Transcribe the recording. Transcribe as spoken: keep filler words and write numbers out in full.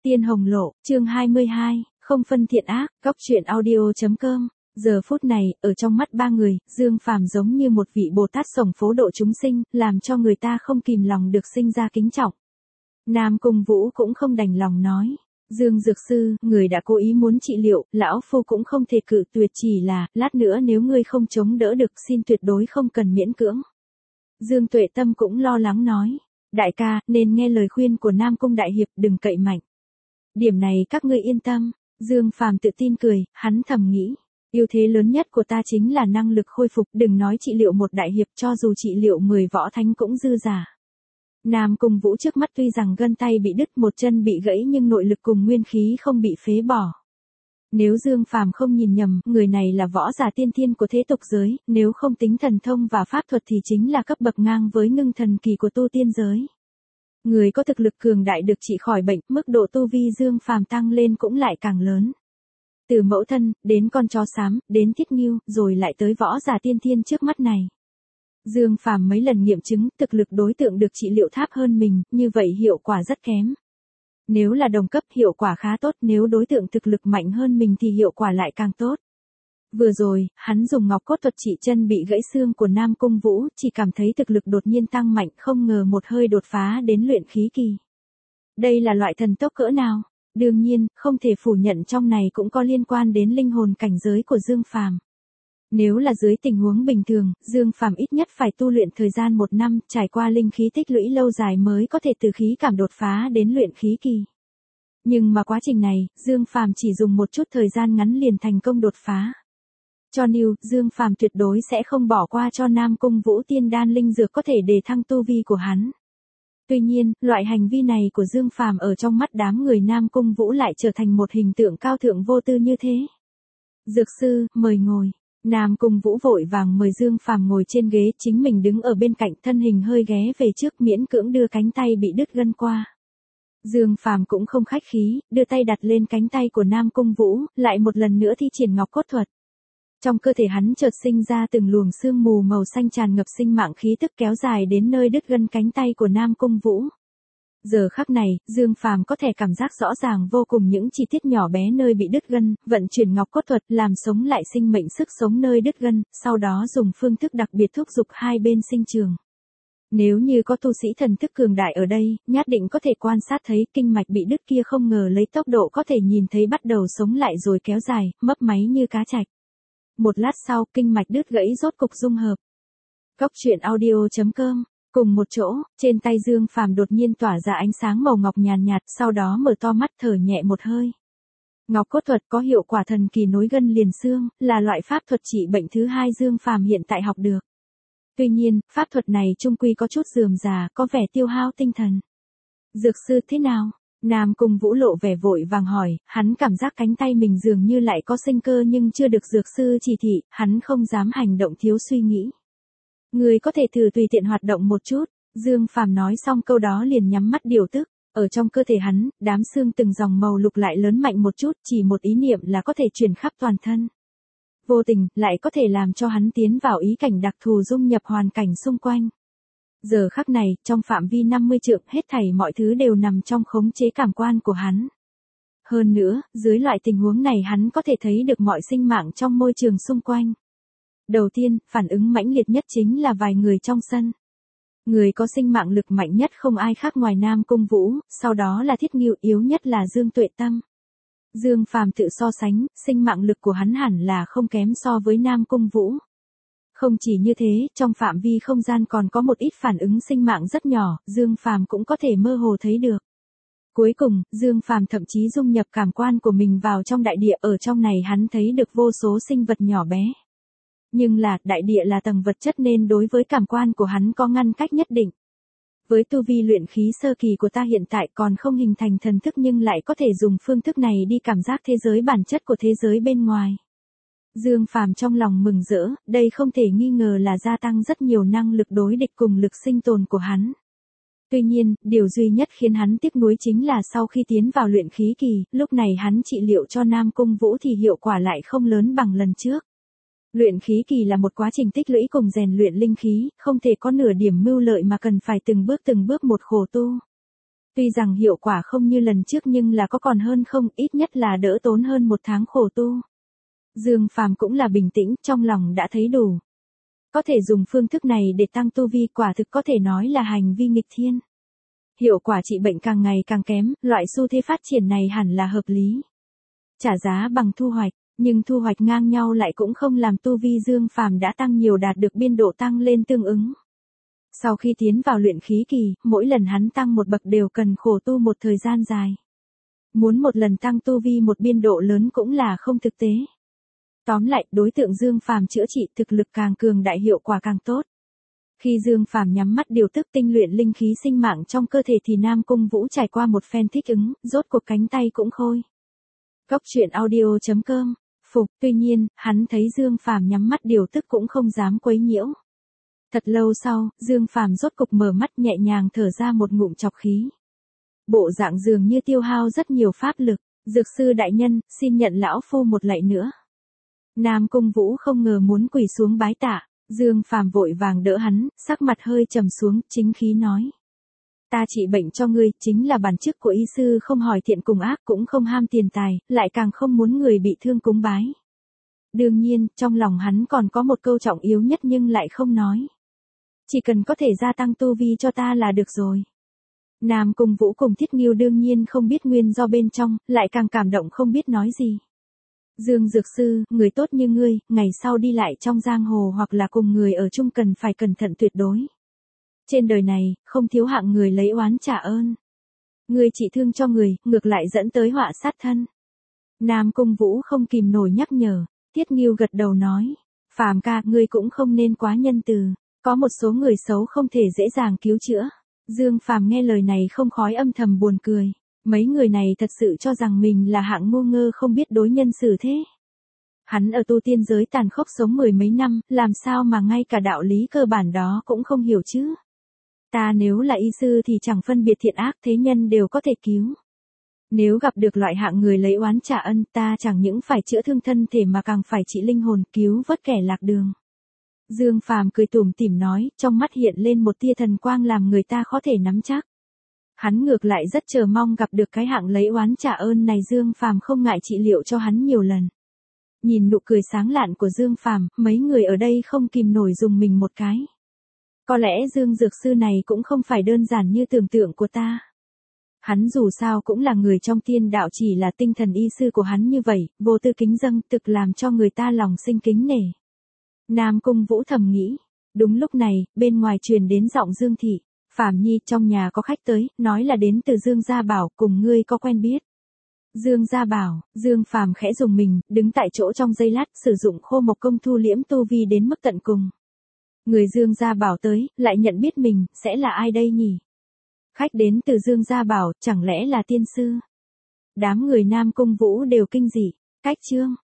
Tiên Hồng Lộ, chương hai mươi hai, không phân thiện ác, góc truyện audio chấm com. Giờ phút này, ở trong mắt ba người, Dương Phàm giống như một vị Bồ Tát sổng phố độ chúng sinh, làm cho người ta không kìm lòng được sinh ra kính trọng. Nam Cung Vũ cũng không đành lòng nói. Dương Dược Sư, người đã cố ý muốn trị liệu, lão phu cũng không thể cự tuyệt, chỉ là, lát nữa nếu ngươi không chống đỡ được xin tuyệt đối không cần miễn cưỡng. Dương Tuệ Tâm cũng lo lắng nói. Đại ca, nên nghe lời khuyên của Nam Cung Đại Hiệp, đừng cậy mạnh. Điểm này các ngươi yên tâm. Dương Phàm tự tin cười, hắn thầm nghĩ. Ưu thế lớn nhất của ta chính là năng lực khôi phục, đừng nói trị liệu một đại hiệp, cho dù trị liệu mười võ thánh cũng dư giả. Nam Cung Vũ trước mắt tuy rằng gân tay bị đứt, một chân bị gãy nhưng nội lực cùng nguyên khí không bị phế bỏ. Nếu Dương Phàm không nhìn nhầm, người này là võ giả tiên thiên của thế tục giới, nếu không tính thần thông và pháp thuật thì chính là cấp bậc ngang với ngưng thần kỳ của tu tiên giới. Người có thực lực cường đại được trị khỏi bệnh, mức độ tu vi Dương Phàm tăng lên cũng lại càng lớn. Từ mẫu thân, đến con chó xám, đến thiết ngưu, rồi lại tới võ giả tiên thiên trước mắt này. Dương Phàm mấy lần nghiệm chứng, thực lực đối tượng được trị liệu thấp hơn mình, như vậy hiệu quả rất kém. Nếu là đồng cấp hiệu quả khá tốt, nếu đối tượng thực lực mạnh hơn mình thì hiệu quả lại càng tốt. Vừa rồi, hắn dùng ngọc cốt thuật trị chân bị gãy xương của Nam Cung Vũ, chỉ cảm thấy thực lực đột nhiên tăng mạnh, không ngờ một hơi đột phá đến luyện khí kỳ. Đây là loại thần tốc cỡ nào? Đương nhiên, không thể phủ nhận trong này cũng có liên quan đến linh hồn cảnh giới của Dương Phàm. Nếu là dưới tình huống bình thường, Dương Phàm ít nhất phải tu luyện thời gian một năm, trải qua linh khí tích lũy lâu dài mới có thể từ khí cảm đột phá đến luyện khí kỳ. Nhưng mà quá trình này, Dương Phàm chỉ dùng một chút thời gian ngắn liền thành công đột phá. Cho nên, Dương Phàm tuyệt đối sẽ không bỏ qua cho Nam Cung Vũ tiên đan linh dược có thể đề thăng tu vi của hắn. Tuy nhiên, loại hành vi này của Dương Phàm ở trong mắt đám người Nam Cung Vũ lại trở thành một hình tượng cao thượng vô tư như thế. Dược sư, mời ngồi. Nam Cung Vũ vội vàng mời Dương Phàm ngồi trên ghế, chính mình đứng ở bên cạnh, thân hình hơi ghé về trước, miễn cưỡng đưa cánh tay bị đứt gân qua. Dương Phàm cũng không khách khí, đưa tay đặt lên cánh tay của Nam Cung Vũ, lại một lần nữa thi triển ngọc cốt thuật. Trong cơ thể hắn chợt sinh ra từng luồng sương mù màu xanh tràn ngập sinh mạng khí tức kéo dài đến nơi đứt gân cánh tay của Nam Cung Vũ. Giờ khắc này, Dương Phàm có thể cảm giác rõ ràng vô cùng những chi tiết nhỏ bé nơi bị đứt gân, vận chuyển ngọc cốt thuật làm sống lại sinh mệnh sức sống nơi đứt gân, sau đó dùng phương thức đặc biệt thúc giục hai bên sinh trường. Nếu như có tu sĩ thần thức cường đại ở đây, nhất định có thể quan sát thấy kinh mạch bị đứt kia không ngờ lấy tốc độ có thể nhìn thấy bắt đầu sống lại rồi kéo dài, mấp máy như cá trạch. Một lát sau, kinh mạch đứt gãy rốt cục dung hợp. Góc truyện audio chấm com. Cùng một chỗ, trên tay Dương Phàm đột nhiên tỏa ra ánh sáng màu ngọc nhàn nhạt, sau đó mở to mắt thở nhẹ một hơi. Ngọc cốt thuật có hiệu quả thần kỳ nối gân liền xương, là loại pháp thuật trị bệnh thứ hai Dương Phàm hiện tại học được. Tuy nhiên, pháp thuật này chung quy có chút rườm rà, có vẻ tiêu hao tinh thần. Dược sư thế nào? Nam Cung Vũ lộ vẻ vội vàng hỏi, hắn cảm giác cánh tay mình dường như lại có sinh cơ nhưng chưa được dược sư chỉ thị, hắn không dám hành động thiếu suy nghĩ. Người có thể thử tùy tiện hoạt động một chút. Dương Phàm nói xong câu đó liền nhắm mắt điều tức. Ở trong cơ thể hắn, đám xương từng dòng màu lục lại lớn mạnh một chút, chỉ một ý niệm là có thể truyền khắp toàn thân. Vô tình, lại có thể làm cho hắn tiến vào ý cảnh đặc thù dung nhập hoàn cảnh xung quanh. Giờ khắc này, trong phạm vi năm mươi trượng, hết thảy mọi thứ đều nằm trong khống chế cảm quan của hắn. Hơn nữa, dưới loại tình huống này hắn có thể thấy được mọi sinh mạng trong môi trường xung quanh. Đầu tiên, phản ứng mãnh liệt nhất chính là vài người trong sân. Người có sinh mạng lực mạnh nhất không ai khác ngoài Nam Cung Vũ, sau đó là Thiết Ngưu, yếu nhất là Dương Tuệ Tâm. Dương Phàm tự so sánh, sinh mạng lực của hắn hẳn là không kém so với Nam Cung Vũ. Không chỉ như thế, trong phạm vi không gian còn có một ít phản ứng sinh mạng rất nhỏ, Dương Phàm cũng có thể mơ hồ thấy được. Cuối cùng, Dương Phàm thậm chí dung nhập cảm quan của mình vào trong đại địa, ở trong này hắn thấy được vô số sinh vật nhỏ bé. Nhưng là, đại địa là tầng vật chất nên đối với cảm quan của hắn có ngăn cách nhất định. Với tu vi luyện khí sơ kỳ của ta hiện tại còn không hình thành thần thức nhưng lại có thể dùng phương thức này đi cảm giác thế giới bản chất của thế giới bên ngoài. Dương Phàm trong lòng mừng rỡ, đây không thể nghi ngờ là gia tăng rất nhiều năng lực đối địch cùng lực sinh tồn của hắn. Tuy nhiên, điều duy nhất khiến hắn tiếc nuối chính là sau khi tiến vào luyện khí kỳ, lúc này hắn trị liệu cho Nam Cung Vũ thì hiệu quả lại không lớn bằng lần trước. Luyện khí kỳ là một quá trình tích lũy cùng rèn luyện linh khí, không thể có nửa điểm mưu lợi mà cần phải từng bước từng bước một khổ tu. Tuy rằng hiệu quả không như lần trước nhưng là có còn hơn không, ít nhất là đỡ tốn hơn một tháng khổ tu. Dương Phàm cũng là bình tĩnh, trong lòng đã thấy đủ. Có thể dùng phương thức này để tăng tu vi quả thực có thể nói là hành vi nghịch thiên. Hiệu quả trị bệnh càng ngày càng kém, loại xu thế phát triển này hẳn là hợp lý. Trả giá bằng thu hoạch, nhưng thu hoạch ngang nhau lại cũng không làm tu vi Dương Phàm đã tăng nhiều đạt được biên độ tăng lên tương ứng. Sau khi tiến vào luyện khí kỳ, mỗi lần hắn tăng một bậc đều cần khổ tu một thời gian dài. Muốn một lần tăng tu vi một biên độ lớn cũng là không thực tế. Tóm lại, đối tượng Dương Phàm chữa trị thực lực càng cường đại hiệu quả càng tốt. Khi Dương Phàm nhắm mắt điều tức tinh luyện linh khí sinh mạng trong cơ thể thì Nam Cung Vũ trải qua một phen thích ứng, rốt cuộc cánh tay cũng khôi. Góc truyện audio chấm com, phục, tuy nhiên, hắn thấy Dương Phàm nhắm mắt điều tức cũng không dám quấy nhiễu. Thật lâu sau, Dương Phàm rốt cục mở mắt nhẹ nhàng thở ra một ngụm trọc khí. Bộ dạng dường như tiêu hao rất nhiều pháp lực, dược sư đại nhân, xin nhận lão phu một lạy nữa. Nam Cung Vũ không ngờ muốn quỳ xuống bái tạ, Dương Phàm vội vàng đỡ hắn, sắc mặt hơi trầm xuống, chính khí nói. Ta trị bệnh cho ngươi, chính là bản chức của y sư không hỏi thiện cùng ác cũng không ham tiền tài, lại càng không muốn người bị thương cúng bái. Đương nhiên, trong lòng hắn còn có một câu trọng yếu nhất nhưng lại không nói. Chỉ cần có thể gia tăng tu vi cho ta là được rồi. Nam Cung Vũ cùng Thiết Nghiêu đương nhiên không biết nguyên do bên trong, lại càng cảm động không biết nói gì. Dương Dược Sư, người tốt như ngươi, ngày sau đi lại trong giang hồ hoặc là cùng người ở chung cần phải cẩn thận tuyệt đối. Trên đời này, không thiếu hạng người lấy oán trả ơn. Ngươi trị thương cho người, ngược lại dẫn tới họa sát thân. Nam Cung Vũ không kìm nổi nhắc nhở, Thiết Nghiêu gật đầu nói. Phàm ca, ngươi cũng không nên quá nhân từ, có một số người xấu không thể dễ dàng cứu chữa. Dương Phàm nghe lời này không khói âm thầm buồn cười. Mấy người này thật sự cho rằng mình là hạng ngu ngơ không biết đối nhân xử thế. Hắn ở tu tiên giới tàn khốc sống mười mấy năm, làm sao mà ngay cả đạo lý cơ bản đó cũng không hiểu chứ. Ta nếu là y sư thì chẳng phân biệt thiện ác thế nhân đều có thể cứu. Nếu gặp được loại hạng người lấy oán trả ân ta chẳng những phải chữa thương thân thể mà càng phải trị linh hồn cứu vớt kẻ lạc đường. Dương Phàm cười tủm tỉm nói, trong mắt hiện lên một tia thần quang làm người ta khó thể nắm chắc. Hắn ngược lại rất chờ mong gặp được cái hạng lấy oán trả ơn này. Dương Phàm không ngại trị liệu cho hắn nhiều lần. Nhìn nụ cười sáng lạn của Dương Phàm, mấy người ở đây không kìm nổi dùng mình một cái. Có lẽ Dương Dược Sư này cũng không phải đơn giản như tưởng tượng của ta. Hắn dù sao cũng là người trong tiên đạo, chỉ là tinh thần y sư của hắn như vậy, vô tư kính dâng thực làm cho người ta lòng sinh kính nể. Nam Cung Vũ thầm nghĩ. Đúng lúc này, bên ngoài truyền đến giọng Dương Thị. Phàm Nhi, trong nhà có khách tới, nói là đến từ Dương Gia Bảo, cùng ngươi có quen biết. Dương Gia Bảo, Dương Phàm khẽ dùng mình, đứng tại chỗ trong giây lát, sử dụng khô mộc công thu liễm tu vi đến mức tận cùng. Người Dương Gia Bảo tới, lại nhận biết mình, sẽ là ai đây nhỉ? Khách đến từ Dương Gia Bảo, chẳng lẽ là tiên sư? Đám người Nam Cung Vũ đều kinh dị. Cách chương